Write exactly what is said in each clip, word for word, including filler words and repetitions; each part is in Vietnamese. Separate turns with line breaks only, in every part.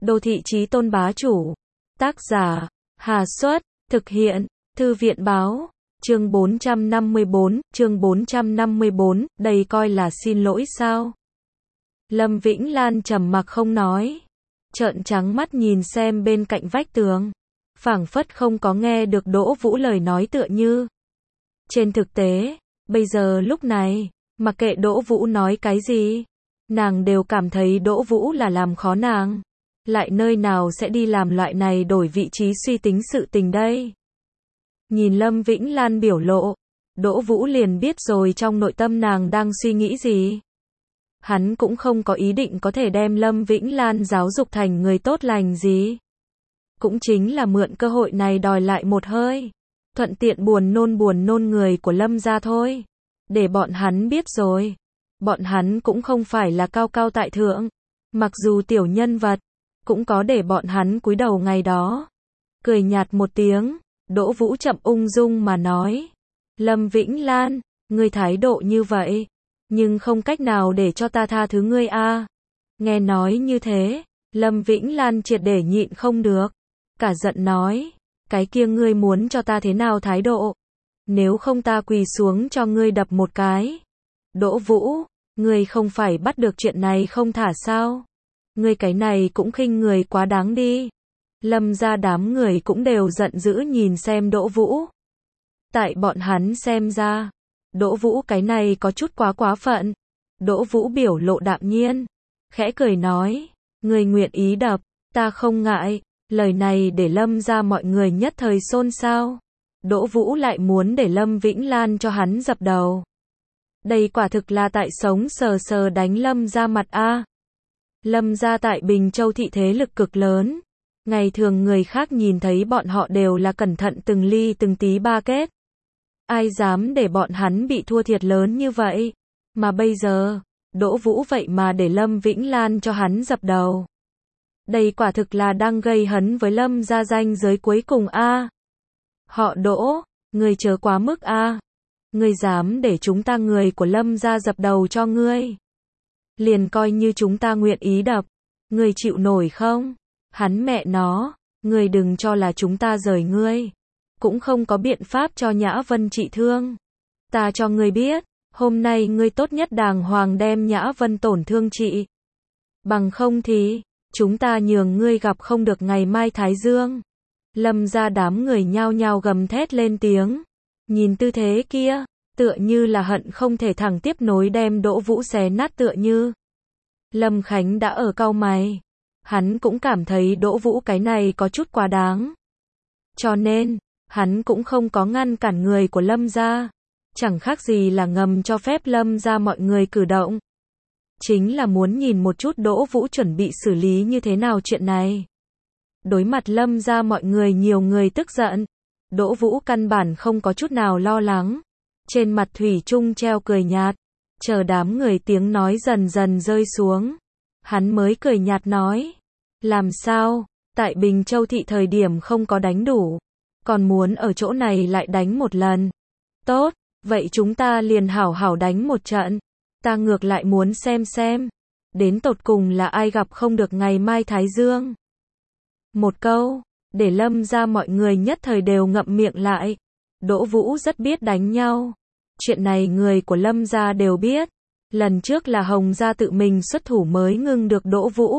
Đô thị chí tôn bá chủ. Tác giả, Hà Xuất, thực hiện, Thư viện báo. Chương bốn trăm năm mươi bốn, chương bốn trăm năm mươi bốn, đây coi là xin lỗi sao? Lâm Vĩnh Lan trầm mặc không nói, trợn trắng mắt nhìn xem bên cạnh vách tường, phảng phất không có nghe được Đỗ Vũ lời nói tựa như. Trên thực tế, bây giờ lúc này, mặc kệ Đỗ Vũ nói cái gì, nàng đều cảm thấy Đỗ Vũ là làm khó nàng, lại nơi nào sẽ đi làm loại này đổi vị trí suy tính sự tình đây. Nhìn Lâm Vĩnh Lan biểu lộ, Đỗ Vũ liền biết rồi trong nội tâm nàng đang suy nghĩ gì. Hắn cũng không có ý định có thể đem Lâm Vĩnh Lan giáo dục thành người tốt lành gì. Cũng chính là mượn cơ hội này đòi lại một hơi, thuận tiện buồn nôn buồn nôn người của Lâm gia thôi. Để bọn hắn biết rồi, bọn hắn cũng không phải là cao cao tại thượng, mặc dù tiểu nhân vật, cũng có để bọn hắn cúi đầu ngày đó. Cười nhạt một tiếng, Đỗ Vũ chậm ung dung mà nói, Lâm Vĩnh Lan, ngươi thái độ như vậy, nhưng không cách nào để cho ta tha thứ ngươi a. Nghe nói như thế, Lâm Vĩnh Lan triệt để nhịn không được, cả giận nói, cái kia ngươi muốn cho ta thế nào thái độ? Nếu không ta quỳ xuống cho ngươi đập một cái. Đỗ Vũ, ngươi không phải bắt được chuyện này không thả sao? Ngươi cái này cũng khinh người quá đáng đi. Lâm gia đám người cũng đều giận dữ nhìn xem Đỗ Vũ. Tại bọn hắn xem ra, Đỗ Vũ cái này có chút quá quá phận. Đỗ Vũ biểu lộ đạm nhiên, khẽ cười nói, ngươi nguyện ý đập, ta không ngại. Lời này để Lâm gia mọi người nhất thời xôn xao. Đỗ Vũ lại muốn để Lâm Vĩnh Lan cho hắn dập đầu. Đây quả thực là tại sống sờ sờ đánh Lâm gia mặt a. Lâm gia tại Bình Châu thị thế lực cực lớn. Ngày thường người khác nhìn thấy bọn họ đều là cẩn thận từng ly từng tí ba kết. Ai dám để bọn hắn bị thua thiệt lớn như vậy. Mà bây giờ, Đỗ Vũ vậy mà để Lâm Vĩnh Lan cho hắn dập đầu. Đây quả thực là đang gây hấn với Lâm gia danh giới cuối cùng a. Họ Đỗ, ngươi chớ quá mức a. Ngươi dám để chúng ta người của Lâm gia dập đầu cho ngươi. Liền coi như chúng ta nguyện ý đập, ngươi chịu nổi không? Hắn mẹ nó, ngươi đừng cho là chúng ta rời ngươi, cũng không có biện pháp cho Nhã Vân trị thương. Ta cho ngươi biết, hôm nay ngươi tốt nhất đàng hoàng đem Nhã Vân tổn thương trị. Bằng không thì, chúng ta nhường ngươi gặp không được ngày mai Thái Dương. Lâm gia đám người nhao nhao gầm thét lên tiếng. Nhìn tư thế kia, tựa như là hận không thể thẳng tiếp nối đem Đỗ Vũ xé nát tựa như. Lâm Khánh đã ở cau mày. Hắn cũng cảm thấy Đỗ Vũ cái này có chút quá đáng. Cho nên, hắn cũng không có ngăn cản người của Lâm gia. Chẳng khác gì là ngầm cho phép Lâm gia mọi người cử động. Chính là muốn nhìn một chút Đỗ Vũ chuẩn bị xử lý như thế nào chuyện này. Đối mặt Lâm gia mọi người nhiều người tức giận. Đỗ Vũ căn bản không có chút nào lo lắng. Trên mặt thủy chung treo cười nhạt. Chờ đám người tiếng nói dần dần rơi xuống. Hắn mới cười nhạt nói. Làm sao, tại Bình Châu thị thời điểm không có đánh đủ. Còn muốn ở chỗ này lại đánh một lần. Tốt, vậy chúng ta liền hảo hảo đánh một trận. Ta ngược lại muốn xem xem. Đến tột cùng là ai gặp không được ngày mai Thái Dương. Một câu, để Lâm gia mọi người nhất thời đều ngậm miệng lại. Đỗ Vũ rất biết đánh nhau. Chuyện này người của Lâm gia đều biết. Lần trước là Hồng gia tự mình xuất thủ mới ngưng được Đỗ Vũ.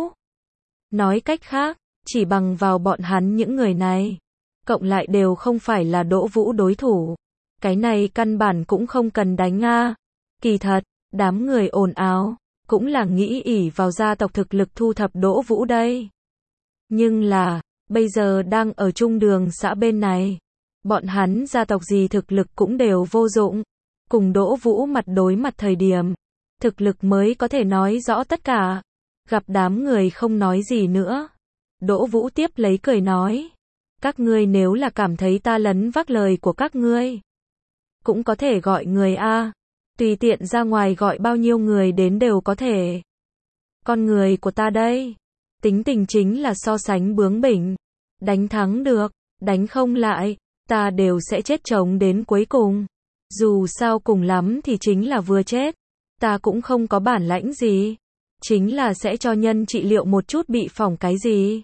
Nói cách khác, chỉ bằng vào bọn hắn những người này, cộng lại đều không phải là Đỗ Vũ đối thủ. Cái này căn bản cũng không cần đánh a. Kỳ thật, đám người ồn ào, cũng là nghĩ ỷ vào gia tộc thực lực thu thập Đỗ Vũ đây. Nhưng là, bây giờ đang ở trung đường xã bên này. Bọn hắn gia tộc gì thực lực cũng đều vô dụng. Cùng Đỗ Vũ mặt đối mặt thời điểm. Thực lực mới có thể nói rõ tất cả. Gặp đám người không nói gì nữa. Đỗ Vũ tiếp lấy cười nói. Các ngươi nếu là cảm thấy ta lấn vác lời của các ngươi. Cũng có thể gọi người a. Tùy tiện ra ngoài gọi bao nhiêu người đến đều có thể. Con người của ta đây. Tính tình chính là so sánh bướng bỉnh. Đánh thắng được, đánh không lại. Ta đều sẽ chết chống đến cuối cùng. Dù sao cùng lắm thì chính là vừa chết. Ta cũng không có bản lãnh gì. Chính là sẽ cho nhân trị liệu một chút bị phỏng cái gì.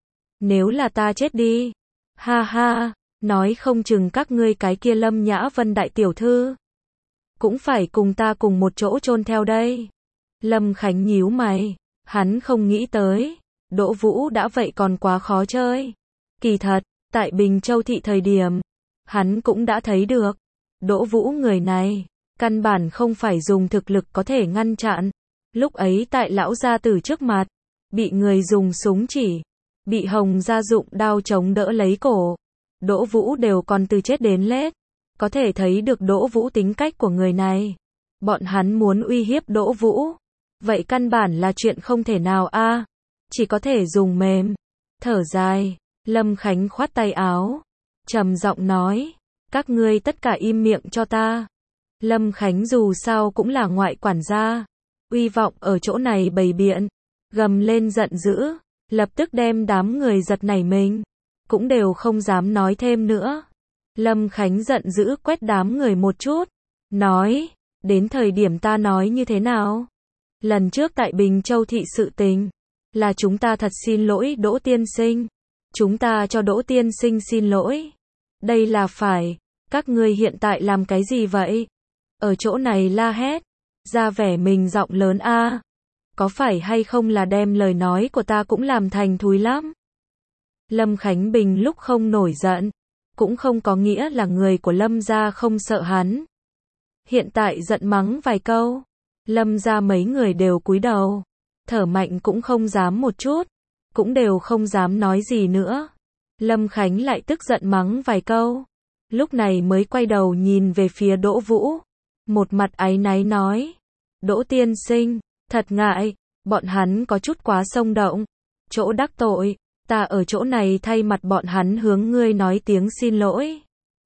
Nếu là ta chết đi. Ha ha, nói không chừng các ngươi cái kia Lâm Nhã Vân đại tiểu thư. Cũng phải cùng ta cùng một chỗ chôn theo đây. Lâm Khánh nhíu mày. Hắn không nghĩ tới. Đỗ Vũ đã vậy còn quá khó chơi. Kỳ thật, tại Bình Châu thị thời điểm. Hắn cũng đã thấy được. Đỗ Vũ người này. Căn bản không phải dùng thực lực có thể ngăn chặn. Lúc ấy tại lão gia tử trước mặt. Bị người dùng súng chỉ. Bị Hồng gia dụng đao chống đỡ lấy cổ. Đỗ Vũ đều còn từ chết đến lết. Có thể thấy được Đỗ Vũ tính cách của người này. Bọn hắn muốn uy hiếp Đỗ Vũ. Vậy căn bản là chuyện không thể nào a à. Chỉ có thể dùng mềm. Thở dài. Lâm Khánh khoát tay áo. Trầm giọng nói. Các ngươi tất cả im miệng cho ta. Lâm Khánh dù sao cũng là ngoại quản gia. Uy vọng ở chỗ này bày biện. Gầm lên giận dữ. Lập tức đem đám người giật nảy mình. Cũng đều không dám nói thêm nữa. Lâm Khánh giận dữ quét đám người một chút. Nói. Đến thời điểm ta nói như thế nào? Lần trước tại Bình Châu thị sự tình. Là chúng ta thật xin lỗi Đỗ tiên sinh. Chúng ta cho Đỗ tiên sinh xin lỗi. Đây là phải. Các ngươi hiện tại làm cái gì vậy? Ở chỗ này la hét. Ra vẻ mình giọng lớn a à. Có phải hay không là đem lời nói của ta cũng làm thành thúi lắm? Lâm Khánh Bình lúc không nổi giận. Cũng không có nghĩa là người của Lâm gia không sợ hắn. Hiện tại giận mắng vài câu. Lâm gia mấy người đều cúi đầu. Thở mạnh cũng không dám một chút. Cũng đều không dám nói gì nữa. Lâm Khánh lại tức giận mắng vài câu. Lúc này mới quay đầu nhìn về phía Đỗ Vũ. Một mặt áy náy nói. Đỗ tiên sinh, thật ngại. Bọn hắn có chút quá xông động. Chỗ đắc tội. Ta ở chỗ này thay mặt bọn hắn hướng ngươi nói tiếng xin lỗi.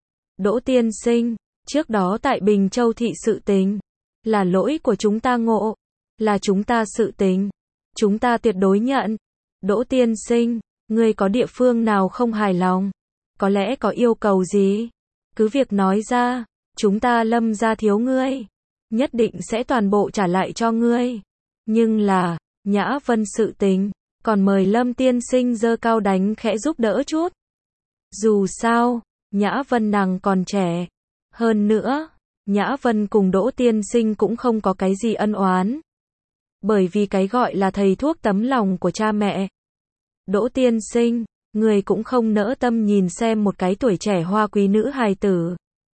Đỗ tiên sinh, trước đó tại Bình Châu thị sự tình. Là lỗi của chúng ta ngộ. Là chúng ta sự tình. Chúng ta tuyệt đối nhận. Đỗ tiên sinh, ngươi có địa phương nào không hài lòng? Có lẽ có yêu cầu gì? Cứ việc nói ra. Chúng ta Lâm gia thiếu ngươi. Nhất định sẽ toàn bộ trả lại cho ngươi. Nhưng là, Nhã Vân sự tình. Còn mời Lâm tiên sinh giơ cao đánh khẽ giúp đỡ chút. Dù sao, Nhã Vân nàng còn trẻ. Hơn nữa, Nhã Vân cùng Đỗ tiên sinh cũng không có cái gì ân oán. Bởi vì cái gọi là thầy thuốc tấm lòng của cha mẹ. Đỗ tiên sinh, người cũng không nỡ tâm nhìn xem một cái tuổi trẻ hoa quý nữ hài tử.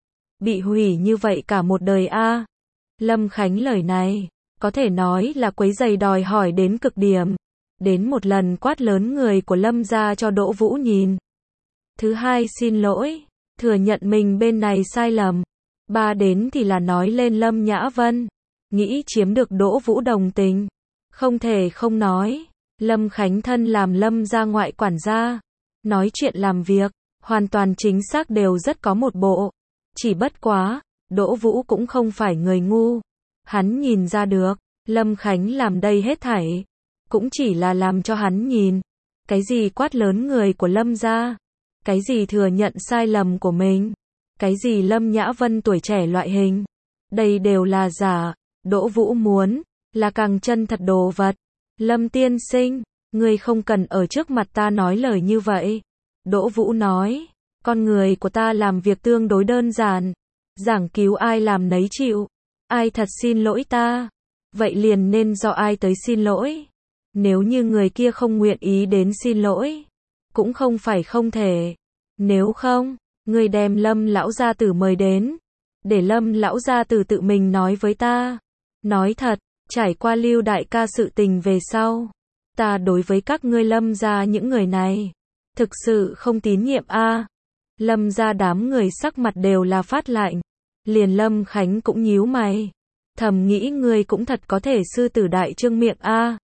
Bị hủy như vậy cả một đời a à. Lâm Khánh lời này, có thể nói là quấy giày đòi hỏi đến cực điểm. Đến một lần quát lớn người của Lâm gia cho Đỗ Vũ nhìn. Thứ hai xin lỗi, thừa nhận mình bên này sai lầm. Ba đến thì là nói lên Lâm Nhã Vân. Nghĩ chiếm được Đỗ Vũ đồng tình. Không thể không nói. Lâm Khánh thân làm Lâm gia ngoại quản gia. Nói chuyện làm việc, hoàn toàn chính xác đều rất có một bộ. Chỉ bất quá, Đỗ Vũ cũng không phải người ngu. Hắn nhìn ra được, Lâm Khánh làm đây hết thảy. Cũng chỉ là làm cho hắn nhìn. Cái gì quát lớn người của Lâm gia. Cái gì thừa nhận sai lầm của mình. Cái gì Lâm Nhã Vân tuổi trẻ loại hình. Đây đều là giả. Đỗ Vũ muốn, là càng chân thật đồ vật. Lâm tiên sinh, ngươi không cần ở trước mặt ta nói lời như vậy. Đỗ Vũ nói, con người của ta làm việc tương đối đơn giản. Giảng cứu ai làm nấy chịu. Ai thật xin lỗi ta. Vậy liền nên do ai tới xin lỗi. Nếu như người kia không nguyện ý đến xin lỗi. Cũng không phải không thể. Nếu không, ngươi đem Lâm lão gia tử mời đến. Để Lâm lão gia tử tự mình nói với ta. Nói thật, trải qua Lưu đại ca sự tình về sau. Ta đối với các ngươi Lâm gia những người này. Thực sự không tín nhiệm a à. Lâm gia đám người sắc mặt đều là phát lạnh. Liền Lâm Khánh cũng nhíu mày. Thầm nghĩ ngươi cũng thật có thể sư tử đại trương miệng a à.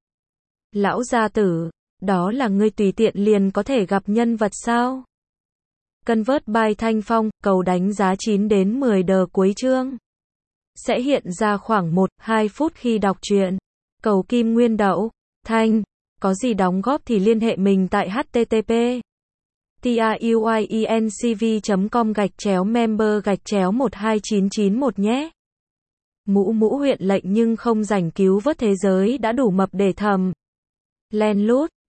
Lão gia tử, đó là ngươi tùy tiện liền có thể gặp nhân vật sao? Convert by Thanh Phong, cầu đánh giá chín đến mười đờ cuối chương. Sẽ hiện ra khoảng một đến hai phút khi đọc truyện. Cầu Kim Nguyên Đậu, Thanh, có gì đóng góp thì liên hệ mình tại http truyencv chấm com gạch chéo member gạch chéo một hai chín chín một nhé. Mũ mũ huyện lệnh nhưng không rảnh cứu vớt thế giới đã đủ mập để thầm. Len lút.